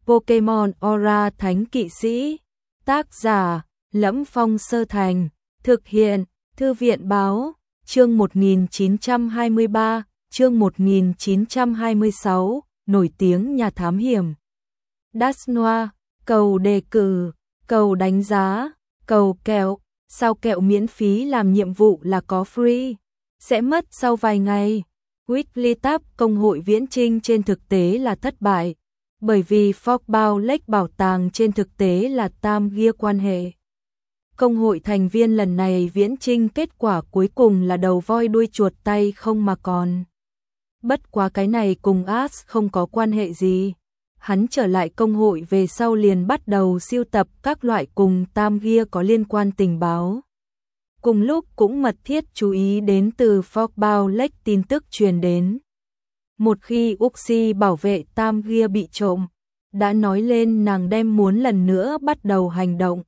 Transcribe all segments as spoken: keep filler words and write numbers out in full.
Pokemon Aura Thánh Kỵ Sĩ. Tác giả: Lẫm Phong Sơ Thành. Thực hiện: Thư viện Báo. Chương một nghìn chín trăm hai mươi ba, chương một nghìn chín trăm hai mươi sáu, nổi tiếng nhà thám hiểm. Dusknoir, cầu đề cử, cầu đánh giá, cầu kẹo, sao kẹo miễn phí làm nhiệm vụ là có free, sẽ mất sau vài ngày. Wigglytuff công hội viễn chinh trên thực tế là thất bại, bởi vì Fogbound Lake bảo tàng trên thực tế là tam gia quan hệ. Công hội thành viên lần này viễn chinh kết quả cuối cùng là đầu voi đuôi chuột tay không mà còn. Bất quá cái này cùng Ash không có quan hệ gì. Hắn trở lại công hội về sau liền bắt đầu sưu tập các loại cùng tam gia có liên quan tình báo. Cùng lúc cũng mật thiết chú ý đến từ Fogbound Lake tin tức truyền đến. Một khi Uxie bảo vệ tam gia bị trộm, đã nói lên nàng đem muốn lần nữa bắt đầu hành động.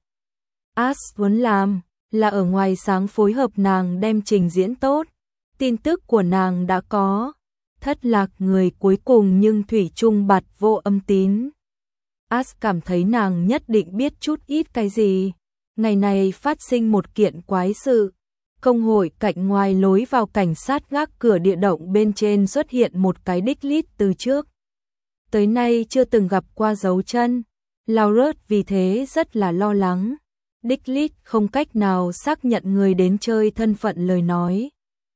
Ash muốn làm là ở ngoài sáng phối hợp nàng đem trình diễn tốt. Tin tức của nàng đã có, thất lạc người cuối cùng nhưng thủy chung bạt vô âm tín. Ash cảm thấy nàng nhất định biết chút ít cái gì. Ngày này phát sinh một kiện quái sự. Công hội cạnh ngoài lối vào cảnh sát gác cửa địa động bên trên xuất hiện một cái đích lít từ trước tới nay chưa từng gặp qua dấu chân. Laurus vì thế rất là lo lắng. Đích lít không cách nào xác nhận người đến chơi thân phận lời nói.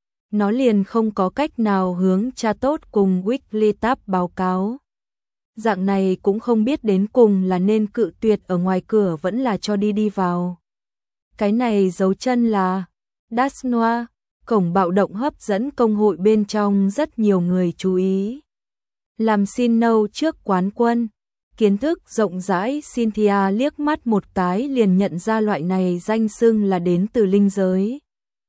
Nó liền không có cách nào hướng cha tốt cùng Wigglytuff báo cáo. Dạng này cũng không biết đến cùng là nên cự tuyệt ở ngoài cửa vẫn là cho đi đi vào. Cái này dấu chân là Dusknoir. Cổng bạo động hấp dẫn công hội bên trong rất nhiều người chú ý. Làm xin nâu trước quán quân. Kiến thức rộng rãi, Cynthia liếc mắt một cái liền nhận ra loại này danh xưng là đến từ linh giới.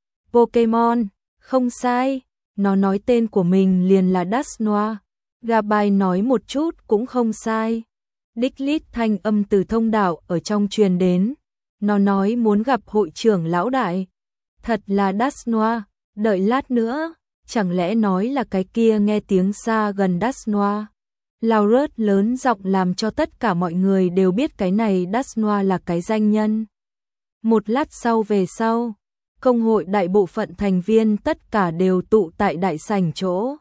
Pokemon, không sai, nó nói tên của mình liền là Dusknoir. Gabai nói một chút cũng không sai. Đích lít thanh âm từ thông đạo ở trong truyền đến. Nó nói muốn gặp hội trưởng lão đại. Thật là Dusknoir, đợi lát nữa, chẳng lẽ nói là cái kia nghe tiếng xa gần Dusknoir. Laurus lớn giọng làm cho tất cả mọi người đều biết cái này Dusknoir là cái danh nhân. Một lát sau về sau, công hội đại bộ phận thành viên tất cả đều tụ tại đại sảnh chỗ.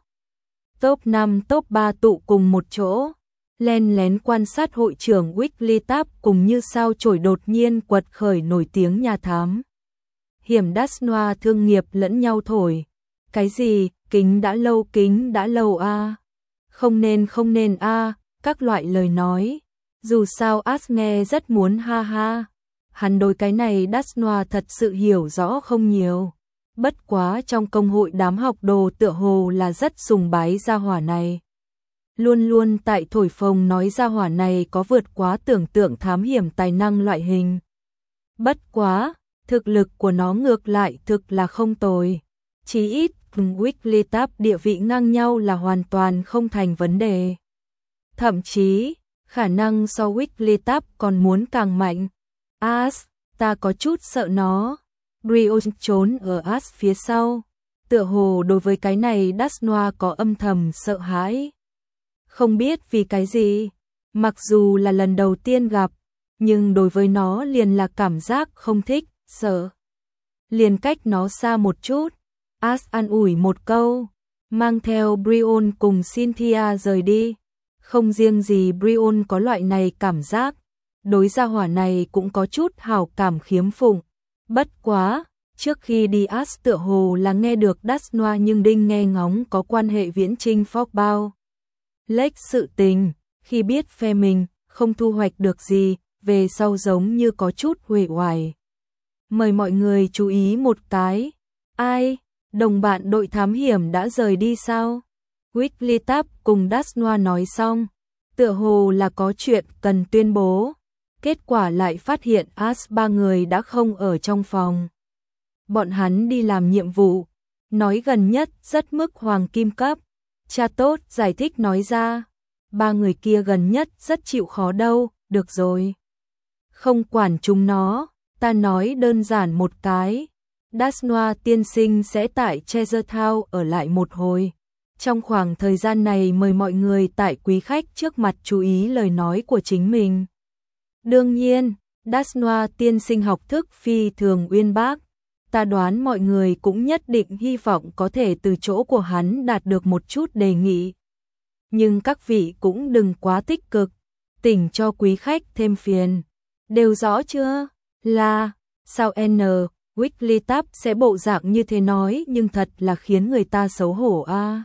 Top năm top ba tụ cùng một chỗ, len lén quan sát hội trưởng Wigglytuff cùng như sao chổi đột nhiên quật khởi nổi tiếng nhà thám hiểm Dusknoir thương nghiệp lẫn nhau thổi. Cái gì, kính đã lâu kính đã lâu a à? Không nên không nên a à? Các loại lời nói. Dù sao Ash nghe rất muốn ha ha. Hắn đối cái này Dusknoir thật sự hiểu rõ không nhiều. Bất quá trong công hội đám học đồ tựa hồ là rất sùng bái gia hỏa này. Luôn luôn tại thổi phồng nói gia hỏa này có vượt quá tưởng tượng thám hiểm tài năng loại hình. Bất quá, thực lực của nó ngược lại thực là không tồi. Chí ít, Wigglytuff địa vị ngang nhau là hoàn toàn không thành vấn đề. Thậm chí, khả năng so Wigglytuff còn muốn càng mạnh. Ash, ta có chút sợ nó. Brionne trốn ở Ash phía sau. Tựa hồ đối với cái này Dusknoir có âm thầm sợ hãi. Không biết vì cái gì, mặc dù là lần đầu tiên gặp, nhưng đối với nó liền là cảm giác không thích, sợ. Liền cách nó xa một chút, Ash an ủi một câu, mang theo Brionne cùng Cynthia rời đi. Không riêng gì Brionne có loại này cảm giác, đối gia hỏa này cũng có chút hảo cảm khiếm phụng. Bất quá, trước khi đi Ash tựa hồ là nghe được Dusknoir nhưng đinh nghe ngóng có quan hệ viễn chinh Fogbound Lake sự tình, khi biết phe mình không thu hoạch được gì, về sau giống như có chút uể oải. Mời mọi người chú ý một cái. Ai? Đồng bạn đội thám hiểm đã rời đi sao? Wigglytuff cùng Dusknoir nói xong, tựa hồ là có chuyện cần tuyên bố. Kết quả lại phát hiện Ash ba người đã không ở trong phòng. Bọn hắn đi làm nhiệm vụ, nói gần nhất rất mức hoàng kim cấp. Cha tốt giải thích nói ra, ba người kia gần nhất rất chịu khó đâu, được rồi. Không quản chúng nó, ta nói đơn giản một cái. Dusknoir tiên sinh sẽ tại Treasure Town ở lại một hồi. Trong khoảng thời gian này mời mọi người tại quý khách trước mặt chú ý lời nói của chính mình. Đương nhiên, Dasnoa tiên sinh học thức phi thường uyên bác, ta đoán mọi người cũng nhất định hy vọng có thể từ chỗ của hắn đạt được một chút đề nghị. Nhưng các vị cũng đừng quá tích cực, tỉnh cho quý khách thêm phiền. Đều rõ chưa? Là, sao N. Wigglytuff sẽ bộ dạng như thế nói nhưng thật là khiến người ta xấu hổ a. À.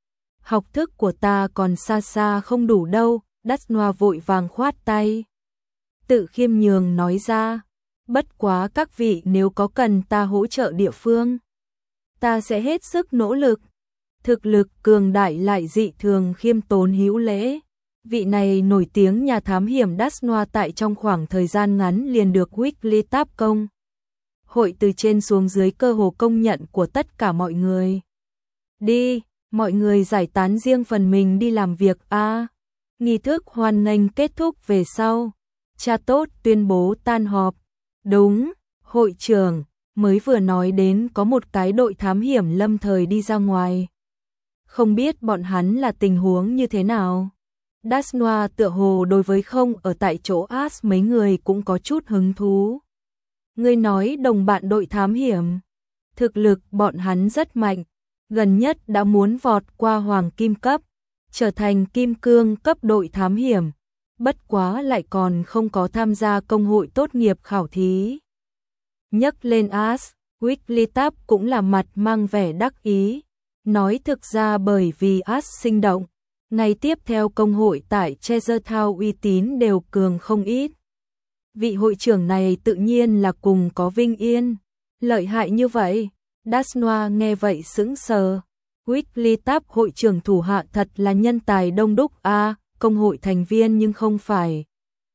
Học thức của ta còn xa xa không đủ đâu, Dasnoa vội vàng khoát tay. Tự khiêm nhường nói ra, bất quá các vị nếu có cần ta hỗ trợ địa phương, ta sẽ hết sức nỗ lực. Thực lực cường đại lại dị thường khiêm tốn hữu lễ. Vị này nổi tiếng nhà thám hiểm Dasnoa tại trong khoảng thời gian ngắn liền được Wigglytuff công hội từ trên xuống dưới cơ hồ công nhận của tất cả mọi người. Đi, mọi người giải tán riêng phần mình đi làm việc a. À, nghi thức hoan nghênh kết thúc về sau, cha tốt tuyên bố tan họp. Đúng, hội trưởng mới vừa nói đến có một cái đội thám hiểm lâm thời đi ra ngoài. Không biết bọn hắn là tình huống như thế nào. Dasnoa tựa hồ đối với không ở tại chỗ As mấy người cũng có chút hứng thú. Ngươi nói đồng bạn đội thám hiểm, thực lực bọn hắn rất mạnh, gần nhất đã muốn vọt qua hoàng kim cấp, trở thành kim cương cấp đội thám hiểm, bất quá lại còn không có tham gia công hội tốt nghiệp khảo thí. Nhắc lên As, Wigglytuff cũng là mặt mang vẻ đắc ý, nói thực ra bởi vì As sinh động, ngày tiếp theo công hội tại Treasure uy tín đều cường không ít. Vị hội trưởng này tự nhiên là cùng có vinh yên, lợi hại như vậy. Dasnoa nghe vậy sững sờ. Wigglytuff hội trưởng thủ hạ thật là nhân tài đông đúc a, à, công hội thành viên nhưng không phải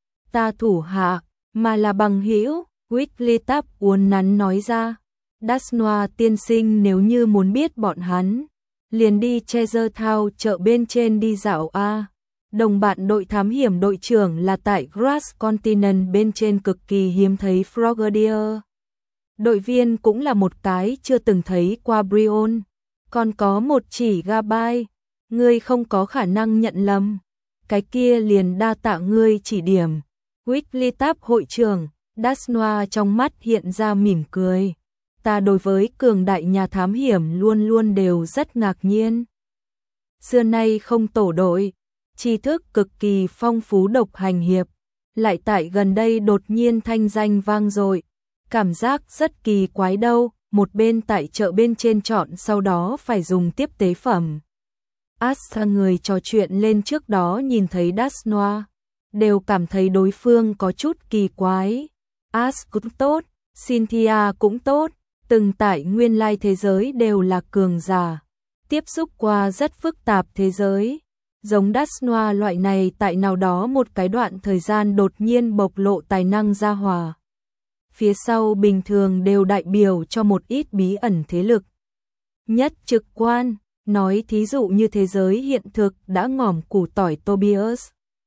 ta thủ hạ, mà là bằng hữu. Wigglytuff uốn nắn nói ra. Dasnoa tiên sinh nếu như muốn biết bọn hắn, liền đi Treasure Town chợ bên trên đi dạo a. À. Đồng bạn đội thám hiểm đội trưởng là tại Grass Continent bên trên cực kỳ hiếm thấy Frogadier. Đội viên cũng là một cái chưa từng thấy qua Brion. Còn có một chỉ Gabai, ngươi không có khả năng nhận lầm. Cái kia liền đa tạ ngươi chỉ điểm. Wigglytuff hội trưởng, Dasnoa trong mắt hiện ra mỉm cười. Ta đối với cường đại nhà thám hiểm luôn luôn đều rất ngạc nhiên. Xưa nay không tổ đội, tri thức cực kỳ phong phú độc hành hiệp, lại tại gần đây đột nhiên thanh danh vang dội, cảm giác rất kỳ quái đâu, một bên tại chợ bên trên chọn sau đó phải dùng tiếp tế phẩm. Asa người trò chuyện lên trước đó nhìn thấy Dasnoa, đều cảm thấy đối phương có chút kỳ quái. As cũng tốt, Cynthia cũng tốt, từng tại nguyên lai thế giới đều là cường giả, tiếp xúc qua rất phức tạp thế giới. Giống Dasnoa loại này tại nào đó một cái đoạn thời gian đột nhiên bộc lộ tài năng ra hòa. Phía sau bình thường đều đại biểu cho một ít bí ẩn thế lực. Nhất trực quan, nói thí dụ như thế giới hiện thực đã ngỏm củ tỏi Tobias.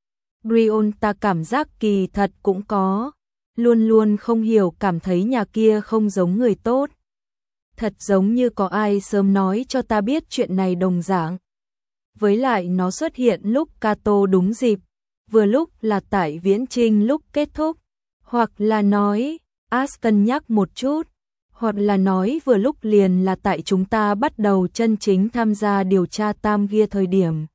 Brion ta cảm giác kỳ thật cũng có, luôn luôn không hiểu cảm thấy nhà kia không giống người tốt. Thật giống như có ai sớm nói cho ta biết chuyện này đồng dạng. Với lại nó xuất hiện lúc Kato đúng dịp, vừa lúc là tại viễn trinh lúc kết thúc, hoặc là nói, As cân nhắc một chút, hoặc là nói vừa lúc liền là tại chúng ta bắt đầu chân chính tham gia điều tra Tam Gia thời điểm.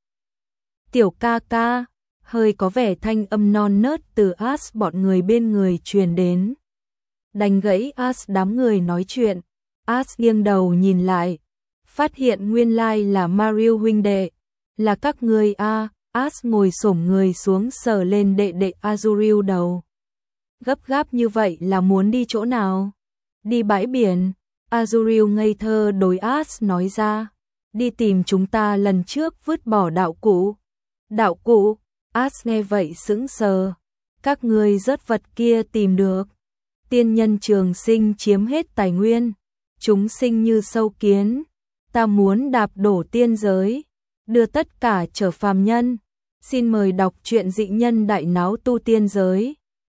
Tiểu ca ca, hơi có vẻ thanh âm non nớt từ As bọn người bên người truyền đến. Đành gãy As đám người nói chuyện, As nghiêng đầu nhìn lại, phát hiện nguyên lai là Mario huynh đệ. Là các ngươi a. À, As ngồi xổm người xuống sờ lên đệ đệ Azuriel đầu. Gấp gáp như vậy là muốn đi chỗ nào? Đi bãi biển. Azuriel ngây thơ đối As nói ra. Đi tìm chúng ta lần trước vứt bỏ đạo cụ. Đạo cụ? As nghe vậy sững sờ. Các ngươi rớt vật kia tìm được. Tiên nhân trường sinh chiếm hết tài nguyên. Chúng sinh như sâu kiến. Ta muốn đạp đổ tiên giới. Đưa tất cả trở phàm nhân. Xin mời đọc truyện dị nhân đại náo tu tiên giới.